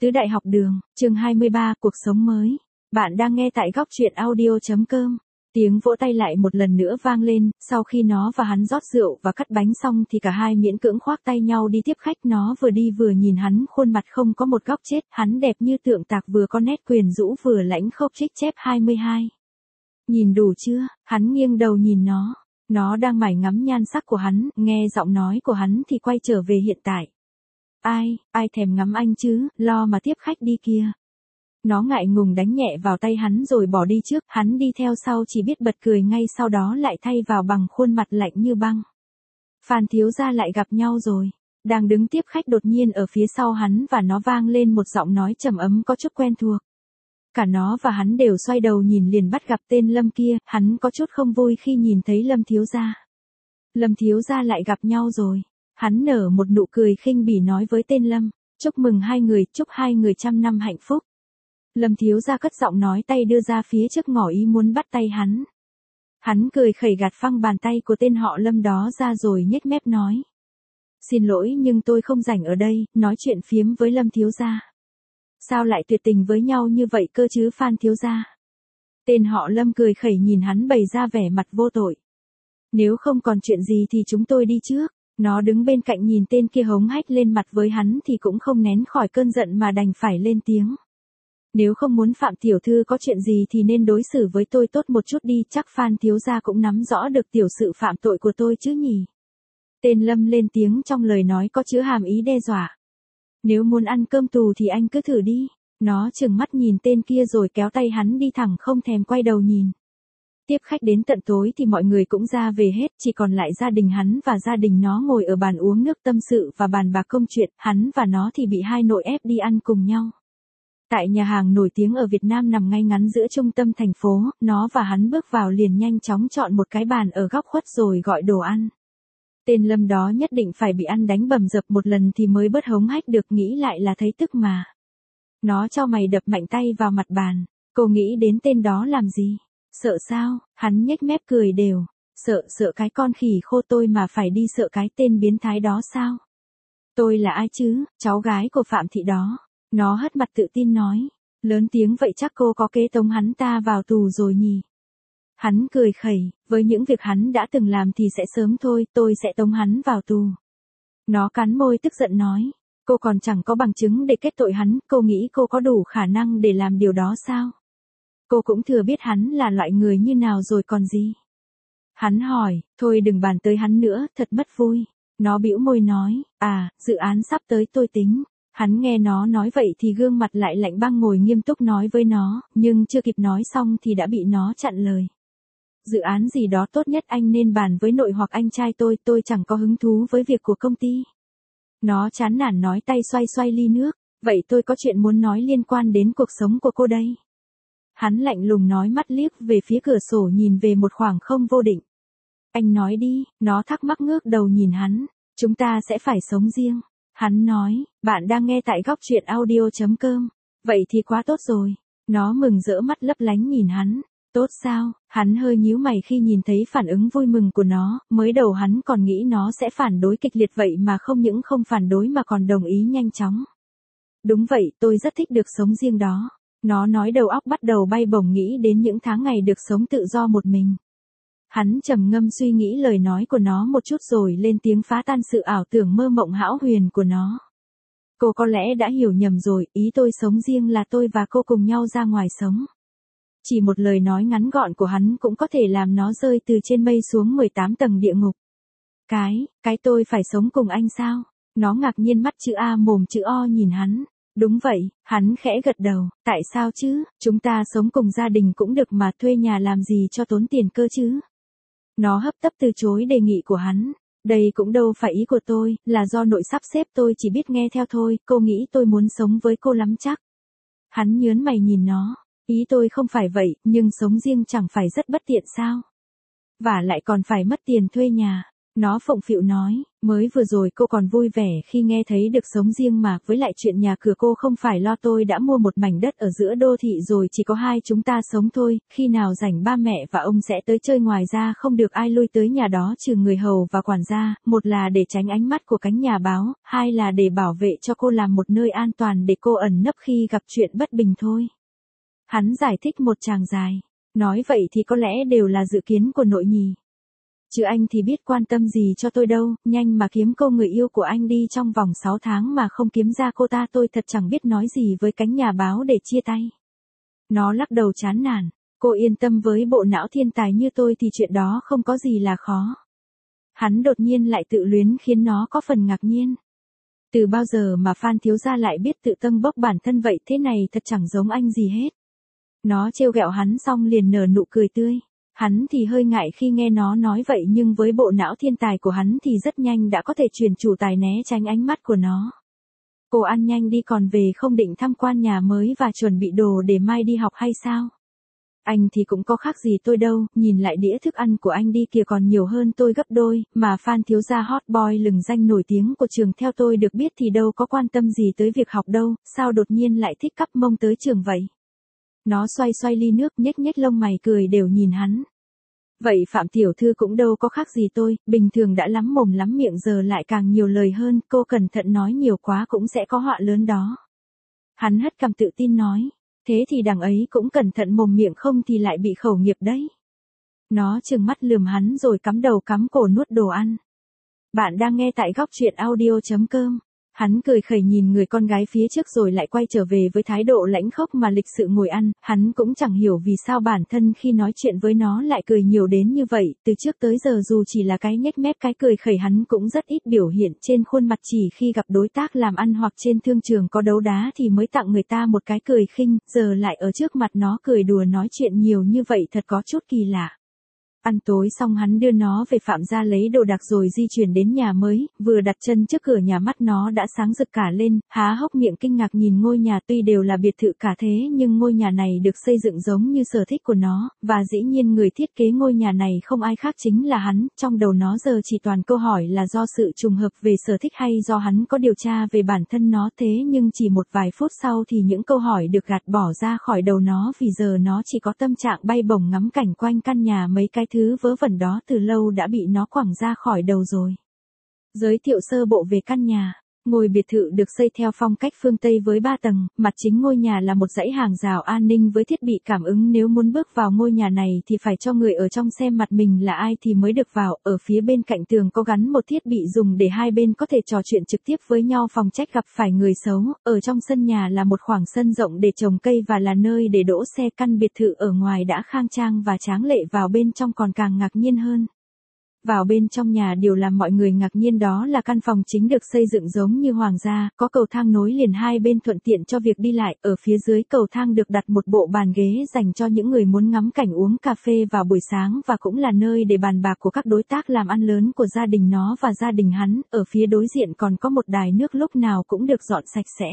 Tứ Đại Học Đường, chương 23, cuộc sống mới. Bạn đang nghe tại góc truyện audio.com. Tiếng vỗ tay lại một lần nữa vang lên, sau khi nó và hắn rót rượu và cắt bánh xong thì cả hai miễn cưỡng khoác tay nhau đi tiếp khách. Nó vừa đi vừa nhìn hắn, khuôn mặt không có một góc chết, hắn đẹp như tượng tạc, vừa có nét quyến rũ vừa lãnh khốc. Trích chép 22. Nhìn đủ chưa? Hắn nghiêng đầu nhìn nó. Nó đang mải ngắm nhan sắc của hắn, nghe giọng nói của hắn thì quay trở về hiện tại. Ai thèm ngắm anh chứ, lo mà tiếp khách đi kia. Nó ngại ngùng đánh nhẹ vào tay hắn rồi bỏ đi trước, hắn đi theo sau chỉ biết bật cười, ngay sau đó lại thay vào bằng khuôn mặt lạnh như băng. Phan thiếu gia lại gặp nhau rồi. Đang đứng tiếp khách, đột nhiên ở phía sau hắn và nó vang lên một giọng nói trầm ấm có chút quen thuộc. Cả nó và hắn đều xoay đầu nhìn, liền bắt gặp tên Lâm kia, hắn có chút không vui khi nhìn thấy Lâm thiếu gia. Lâm thiếu gia lại gặp nhau rồi. Hắn nở một nụ cười khinh bỉ nói với tên Lâm, chúc mừng hai người, chúc hai người trăm năm hạnh phúc. Lâm thiếu gia cất giọng nói, tay đưa ra phía trước ngỏ ý muốn bắt tay hắn. Hắn cười khẩy gạt phăng bàn tay của tên họ Lâm đó ra rồi nhếch mép nói. Xin lỗi nhưng tôi không rảnh ở đây, nói chuyện phiếm với Lâm thiếu gia. Sao lại tuyệt tình với nhau như vậy cơ chứ Phan thiếu gia? Tên họ Lâm cười khẩy nhìn hắn, bày ra vẻ mặt vô tội. Nếu không còn chuyện gì thì chúng tôi đi trước. Nó đứng bên cạnh nhìn tên kia hống hách lên mặt với hắn thì cũng không nén khỏi cơn giận mà đành phải lên tiếng. Nếu không muốn Phạm tiểu thư có chuyện gì thì nên đối xử với tôi tốt một chút đi, chắc Phan thiếu gia cũng nắm rõ được tiểu sự phạm tội của tôi chứ nhỉ. Tên Lâm lên tiếng trong lời nói có chứa hàm ý đe dọa. Nếu muốn ăn cơm tù thì anh cứ thử đi. Nó trừng mắt nhìn tên kia rồi kéo tay hắn đi thẳng, không thèm quay đầu nhìn. Tiếp khách đến tận tối thì mọi người cũng ra về hết, chỉ còn lại gia đình hắn và gia đình nó ngồi ở bàn uống nước tâm sự và bàn bạc công chuyện. Hắn và nó thì bị hai nội ép đi ăn cùng nhau. Tại nhà hàng nổi tiếng ở Việt Nam nằm ngay ngắn giữa trung tâm thành phố, nó và hắn bước vào liền nhanh chóng chọn một cái bàn ở góc khuất rồi gọi đồ ăn. Tên Lâm đó nhất định phải bị ăn đánh bầm dập một lần thì mới bớt hống hách được, nghĩ lại là thấy tức mà. Nó chau mày đập mạnh tay vào mặt bàn. Cô nghĩ đến tên đó làm gì? Sợ sao? Hắn nhếch mép cười đều. Sợ cái con khỉ khô tôi mà phải đi sợ cái tên biến thái đó sao? Tôi là ai chứ, cháu gái của Phạm thị đó. Nó hất mặt tự tin nói. Lớn tiếng vậy chắc cô có kế tống hắn ta vào tù rồi nhỉ? Hắn cười khẩy, với những việc hắn đã từng làm thì sẽ sớm thôi, tôi sẽ tống hắn vào tù. Nó cắn môi tức giận nói. Cô còn chẳng có bằng chứng để kết tội hắn, cô nghĩ cô có đủ khả năng để làm điều đó sao? Cô cũng thừa biết hắn là loại người như nào rồi còn gì. Hắn hỏi, thôi đừng bàn tới hắn nữa, thật mất vui. Nó bĩu môi nói, dự án sắp tới tôi tính. Hắn nghe nó nói vậy thì gương mặt lại lạnh băng, ngồi nghiêm túc nói với nó, nhưng chưa kịp nói xong thì đã bị nó chặn lời. Dự án gì đó tốt nhất anh nên bàn với nội hoặc anh trai tôi chẳng có hứng thú với việc của công ty. Nó chán nản nói, tay xoay xoay ly nước, vậy tôi có chuyện muốn nói liên quan đến cuộc sống của cô đây. Hắn lạnh lùng nói, mắt liếc về phía cửa sổ nhìn về một khoảng không vô định. Anh nói đi, nó thắc mắc ngước đầu nhìn hắn. Chúng ta sẽ phải sống riêng. Hắn nói, bạn đang nghe tại góc truyện audio.com. Vậy thì quá tốt rồi. Nó mừng rỡ, mắt lấp lánh nhìn hắn. Tốt sao? Hắn hơi nhíu mày khi nhìn thấy phản ứng vui mừng của nó. Mới đầu hắn còn nghĩ nó sẽ phản đối kịch liệt, vậy mà không những không phản đối mà còn đồng ý nhanh chóng. Đúng vậy, tôi rất thích được sống riêng đó. Nó nói, đầu óc bắt đầu bay bổng, nghĩ đến những tháng ngày được sống tự do một mình. Hắn trầm ngâm suy nghĩ lời nói của nó một chút rồi lên tiếng phá tan sự ảo tưởng mơ mộng hão huyền của nó. Cô có lẽ đã hiểu nhầm rồi, ý tôi sống riêng là tôi và cô cùng nhau ra ngoài sống. Chỉ một lời nói ngắn gọn của hắn cũng có thể làm nó rơi từ trên mây xuống 18 tầng địa ngục. Cái tôi phải sống cùng anh sao? Nó ngạc nhiên, mắt chữ A mồm chữ O nhìn hắn. Đúng vậy, hắn khẽ gật đầu, tại sao chứ, chúng ta sống cùng gia đình cũng được mà, thuê nhà làm gì cho tốn tiền cơ chứ. Nó hấp tấp từ chối đề nghị của hắn. Đây cũng đâu phải ý của tôi, là do nội sắp xếp, tôi chỉ biết nghe theo thôi, cô nghĩ tôi muốn sống với cô lắm chắc. Hắn nhớn mày nhìn nó. Ý tôi không phải vậy, nhưng sống riêng chẳng phải rất bất tiện sao? Và lại còn phải mất tiền thuê nhà. Nó phụng phịu nói, mới vừa rồi cô còn vui vẻ khi nghe thấy được sống riêng mà, với lại chuyện nhà cửa cô không phải lo, tôi đã mua một mảnh đất ở giữa đô thị rồi, chỉ có hai chúng ta sống thôi, khi nào rảnh ba mẹ và ông sẽ tới chơi, ngoài ra không được ai lui tới nhà đó trừ người hầu và quản gia, một là để tránh ánh mắt của cánh nhà báo, hai là để bảo vệ cho cô làm một nơi an toàn để cô ẩn nấp khi gặp chuyện bất bình thôi. Hắn giải thích một tràng dài, nói vậy thì có lẽ đều là dự kiến của nội nhì. Chứ anh thì biết quan tâm gì cho tôi đâu, nhanh mà kiếm cô người yêu của anh đi, trong vòng 6 tháng mà không kiếm ra cô ta tôi thật chẳng biết nói gì với cánh nhà báo để chia tay. Nó lắc đầu chán nản, cô yên tâm, với bộ não thiên tài như tôi thì chuyện đó không có gì là khó. Hắn đột nhiên lại tự luyến khiến nó có phần ngạc nhiên. Từ bao giờ mà Phan thiếu gia lại biết tự tâng bốc bản thân vậy, thế này thật chẳng giống anh gì hết. Nó trêu ghẹo hắn xong liền nở nụ cười tươi. Hắn thì hơi ngại khi nghe nó nói vậy, nhưng với bộ não thiên tài của hắn thì rất nhanh đã có thể truyền chủ tài né tránh ánh mắt của nó. Cô ăn nhanh đi, còn về không định tham quan nhà mới và chuẩn bị đồ để mai đi học hay sao? Anh thì cũng có khác gì tôi đâu, nhìn lại đĩa thức ăn của anh đi kìa, còn nhiều hơn tôi gấp đôi, mà Phan thiếu gia hot boy lừng danh nổi tiếng của trường theo tôi được biết thì đâu có quan tâm gì tới việc học đâu, sao đột nhiên lại thích cắp mông tới trường vậy? Nó xoay xoay ly nước, nhếch nhếch lông mày cười đều nhìn hắn. Vậy Phạm tiểu thư cũng đâu có khác gì tôi, bình thường đã lắm mồm lắm miệng giờ lại càng nhiều lời hơn, cô cẩn thận nói nhiều quá cũng sẽ có họa lớn đó. Hắn hất cằm tự tin nói, thế thì đằng ấy cũng cẩn thận mồm miệng, không thì lại bị khẩu nghiệp đấy. Nó trừng mắt lườm hắn rồi cắm đầu cắm cổ nuốt đồ ăn. Bạn đang nghe tại góc truyện audio.com. Hắn cười khẩy nhìn người con gái phía trước rồi lại quay trở về với thái độ lãnh khốc mà lịch sự ngồi ăn, hắn cũng chẳng hiểu vì sao bản thân khi nói chuyện với nó lại cười nhiều đến như vậy, từ trước tới giờ dù chỉ là cái nhếch mép cái cười khẩy hắn cũng rất ít biểu hiện trên khuôn mặt, chỉ khi gặp đối tác làm ăn hoặc trên thương trường có đấu đá thì mới tặng người ta một cái cười khinh, giờ lại ở trước mặt nó cười đùa nói chuyện nhiều như vậy thật có chút kỳ lạ. Ăn tối xong hắn đưa nó về Phạm gia lấy đồ đạc rồi di chuyển đến nhà mới, vừa đặt chân trước cửa nhà mắt nó đã sáng rực cả lên, há hốc miệng kinh ngạc nhìn ngôi nhà, tuy đều là biệt thự cả thế nhưng ngôi nhà này được xây dựng giống như sở thích của nó, và dĩ nhiên người thiết kế ngôi nhà này không ai khác chính là hắn, trong đầu nó giờ chỉ toàn câu hỏi là do sự trùng hợp về sở thích hay do hắn có điều tra về bản thân nó, thế nhưng chỉ một vài phút sau thì những câu hỏi được gạt bỏ ra khỏi đầu nó, vì giờ nó chỉ có tâm trạng bay bổng ngắm cảnh quanh căn nhà, mấy cái thứ vớ vẩn đó từ lâu đã bị nó quẳng ra khỏi đầu rồi. Giới thiệu sơ bộ về căn nhà. Ngôi biệt thự được xây theo phong cách phương Tây với 3 tầng, mặt chính ngôi nhà là một dãy hàng rào an ninh với thiết bị cảm ứng, nếu muốn bước vào ngôi nhà này thì phải cho người ở trong xem mặt mình là ai thì mới được vào, ở phía bên cạnh tường có gắn một thiết bị dùng để hai bên có thể trò chuyện trực tiếp với nhau phòng trách gặp phải người xấu, ở trong sân nhà là một khoảng sân rộng để trồng cây và là nơi để đỗ xe, căn biệt thự ở ngoài đã khang trang và tráng lệ, vào bên trong còn càng ngạc nhiên hơn. Vào bên trong nhà điều làm mọi người ngạc nhiên đó là căn phòng chính được xây dựng giống như hoàng gia, có cầu thang nối liền hai bên thuận tiện cho việc đi lại, ở phía dưới cầu thang được đặt một bộ bàn ghế dành cho những người muốn ngắm cảnh uống cà phê vào buổi sáng, và cũng là nơi để bàn bạc của các đối tác làm ăn lớn của gia đình nó và gia đình hắn, ở phía đối diện còn có một đài nước lúc nào cũng được dọn sạch sẽ.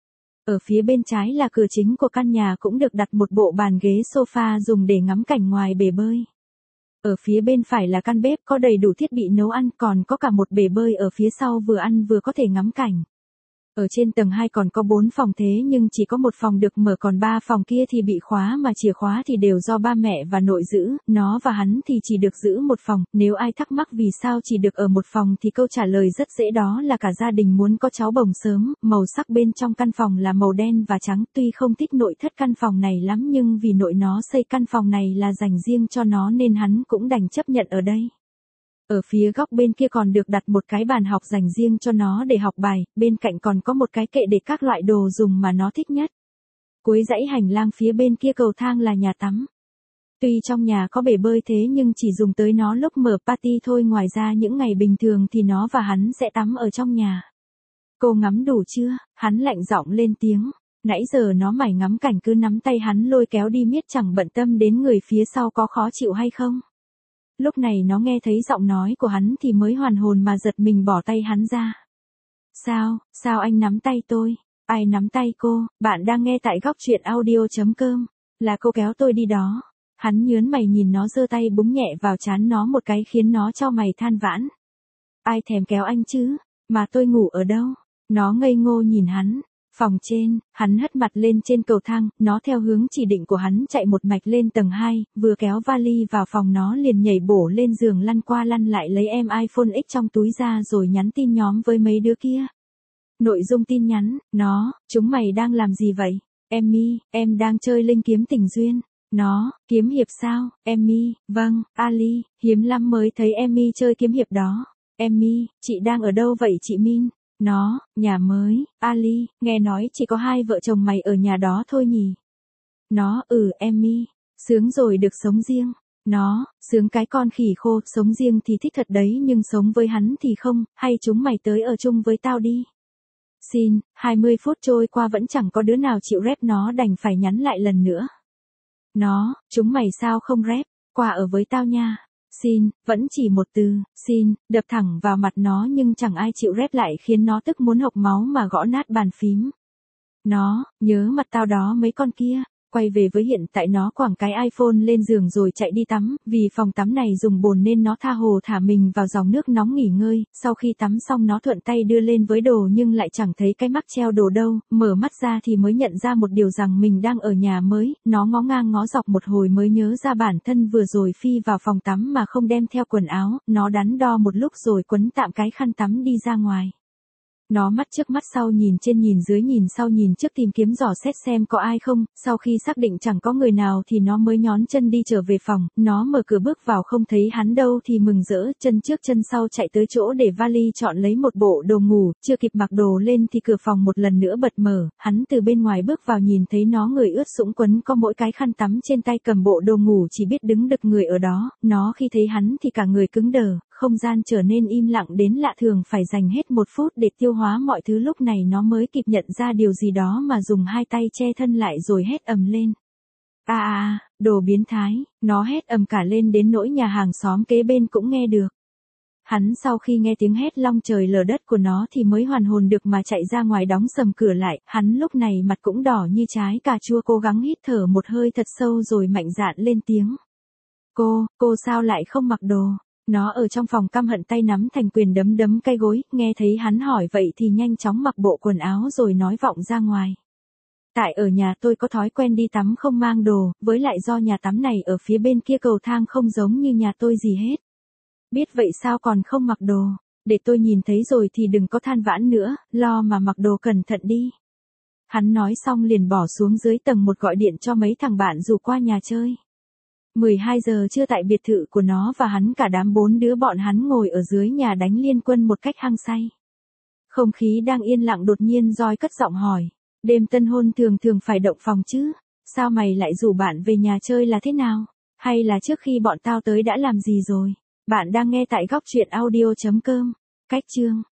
Ở phía bên trái là cửa chính của căn nhà cũng được đặt một bộ bàn ghế sofa dùng để ngắm cảnh ngoài bể bơi. Ở phía bên phải là căn bếp có đầy đủ thiết bị nấu ăn, còn có cả một bể bơi ở phía sau, vừa ăn vừa có thể ngắm cảnh. Ở trên tầng 2 còn có 4 phòng, thế nhưng chỉ có một phòng được mở, còn 3 phòng kia thì bị khóa, mà chìa khóa thì đều do ba mẹ và nội giữ, nó và hắn thì chỉ được giữ một phòng. Nếu ai thắc mắc vì sao chỉ được ở một phòng thì câu trả lời rất dễ, đó là cả gia đình muốn có cháu bồng sớm. Màu sắc bên trong căn phòng là màu đen và trắng, tuy không thích nội thất căn phòng này lắm nhưng vì nội nó xây căn phòng này là dành riêng cho nó nên hắn cũng đành chấp nhận ở đây. Ở phía góc bên kia còn được đặt một cái bàn học dành riêng cho nó để học bài, bên cạnh còn có một cái kệ để các loại đồ dùng mà nó thích nhất. Cuối dãy hành lang phía bên kia cầu thang là nhà tắm. Tuy trong nhà có bể bơi thế nhưng chỉ dùng tới nó lúc mở party thôi, ngoài ra những ngày bình thường thì nó và hắn sẽ tắm ở trong nhà. Cô ngắm đủ chưa? Hắn lạnh giọng lên tiếng. Nãy giờ nó mải ngắm cảnh cứ nắm tay hắn lôi kéo đi miết, chẳng bận tâm đến người phía sau có khó chịu hay không. Lúc này nó nghe thấy giọng nói của hắn thì mới hoàn hồn mà giật mình bỏ tay hắn ra. Sao anh nắm tay tôi? Ai nắm tay cô? Bạn đang nghe tại góc truyện audio.com. Là cô kéo tôi đi đó. Hắn nhớn mày nhìn nó, giơ tay búng nhẹ vào trán nó một cái khiến nó chau mày than vãn. Ai thèm kéo anh chứ, mà tôi ngủ ở đâu? Nó ngây ngô nhìn hắn. Phòng trên, hắn hất mặt lên trên cầu thang, nó theo hướng chỉ định của hắn chạy một mạch lên tầng 2, vừa kéo vali vào phòng nó liền nhảy bổ lên giường lăn qua lăn lại lấy em iPhone X trong túi ra rồi nhắn tin nhóm với mấy đứa kia. Nội dung tin nhắn, nó, chúng mày đang làm gì vậy? Emmy, em đang chơi linh kiếm tình duyên. Nó, kiếm hiệp sao? Emmy, vâng, Ali, hiếm lắm mới thấy Emmy chơi kiếm hiệp đó. Emmy, chị đang ở đâu vậy chị Min? Nó, nhà mới. Ali, nghe nói chỉ có 2 vợ chồng mày ở nhà đó thôi nhỉ? Nó, Emmy, sướng rồi được sống riêng. Nó, sướng cái con khỉ khô, sống riêng thì thích thật đấy nhưng sống với hắn thì không, hay chúng mày tới ở chung với tao đi. Xin, 20 phút trôi qua vẫn chẳng có đứa nào chịu rep nó đành phải nhắn lại lần nữa. Nó, chúng mày sao không rep, qua ở với tao nha. Xin, vẫn chỉ một từ, xin, đập thẳng vào mặt nó nhưng chẳng ai chịu rep lại khiến nó tức muốn hộc máu mà gõ nát bàn phím. Nó, nhớ mặt tao đó mấy con kia. Quay về với hiện tại nó quẳng cái iPhone lên giường rồi chạy đi tắm, vì phòng tắm này dùng bồn nên nó tha hồ thả mình vào dòng nước nóng nghỉ ngơi, sau khi tắm xong nó thuận tay đưa lên với đồ nhưng lại chẳng thấy cái mắc treo đồ đâu, mở mắt ra thì mới nhận ra một điều rằng mình đang ở nhà mới, nó ngó ngang ngó dọc một hồi mới nhớ ra bản thân vừa rồi phi vào phòng tắm mà không đem theo quần áo, nó đắn đo một lúc rồi quấn tạm cái khăn tắm đi ra ngoài. Nó mắt trước mắt sau nhìn trên nhìn dưới nhìn sau nhìn trước tìm kiếm dò xét xem có ai không, sau khi xác định chẳng có người nào thì nó mới nhón chân đi trở về phòng, nó mở cửa bước vào không thấy hắn đâu thì mừng rỡ, chân trước chân sau chạy tới chỗ để vali chọn lấy một bộ đồ ngủ, chưa kịp mặc đồ lên thì cửa phòng một lần nữa bật mở, hắn từ bên ngoài bước vào nhìn thấy nó người ướt sũng quấn có mỗi cái khăn tắm trên tay cầm bộ đồ ngủ chỉ biết đứng đực người ở đó, nó khi thấy hắn thì cả người cứng đờ, không gian trở nên im lặng đến lạ thường phải dành hết 1 phút để tiêu hóa mọi thứ lúc này nó mới kịp nhận ra điều gì đó mà dùng 2 tay che thân lại rồi hét ầm lên. Đồ biến thái, nó hét ầm cả lên đến nỗi nhà hàng xóm kế bên cũng nghe được. Hắn sau khi nghe tiếng hét long trời lở đất của nó thì mới hoàn hồn được mà chạy ra ngoài đóng sầm cửa lại, hắn lúc này mặt cũng đỏ như trái cà chua cố gắng hít thở một hơi thật sâu rồi mạnh dạn lên tiếng. Cô sao lại không mặc đồ? Nó ở trong phòng căm hận tay nắm thành quyền đấm đấm cái gối, nghe thấy hắn hỏi vậy thì nhanh chóng mặc bộ quần áo rồi nói vọng ra ngoài. Tại ở nhà tôi có thói quen đi tắm không mang đồ, với lại do nhà tắm này ở phía bên kia cầu thang không giống như nhà tôi gì hết. Biết vậy sao còn không mặc đồ, để tôi nhìn thấy rồi thì đừng có than vãn nữa, lo mà mặc đồ cẩn thận đi. Hắn nói xong liền bỏ xuống dưới tầng 1 gọi điện cho mấy thằng bạn rủ qua nhà chơi. 12 giờ trưa tại biệt thự của nó và hắn cả đám 4 đứa bọn hắn ngồi ở dưới nhà đánh liên quân một cách hăng say. Không khí đang yên lặng đột nhiên Joy cất giọng hỏi, đêm tân hôn thường phải động phòng chứ, sao mày lại rủ bạn về nhà chơi là thế nào, hay là trước khi bọn tao tới đã làm gì rồi? Bạn đang nghe tại góc truyện audio.com, cách chương.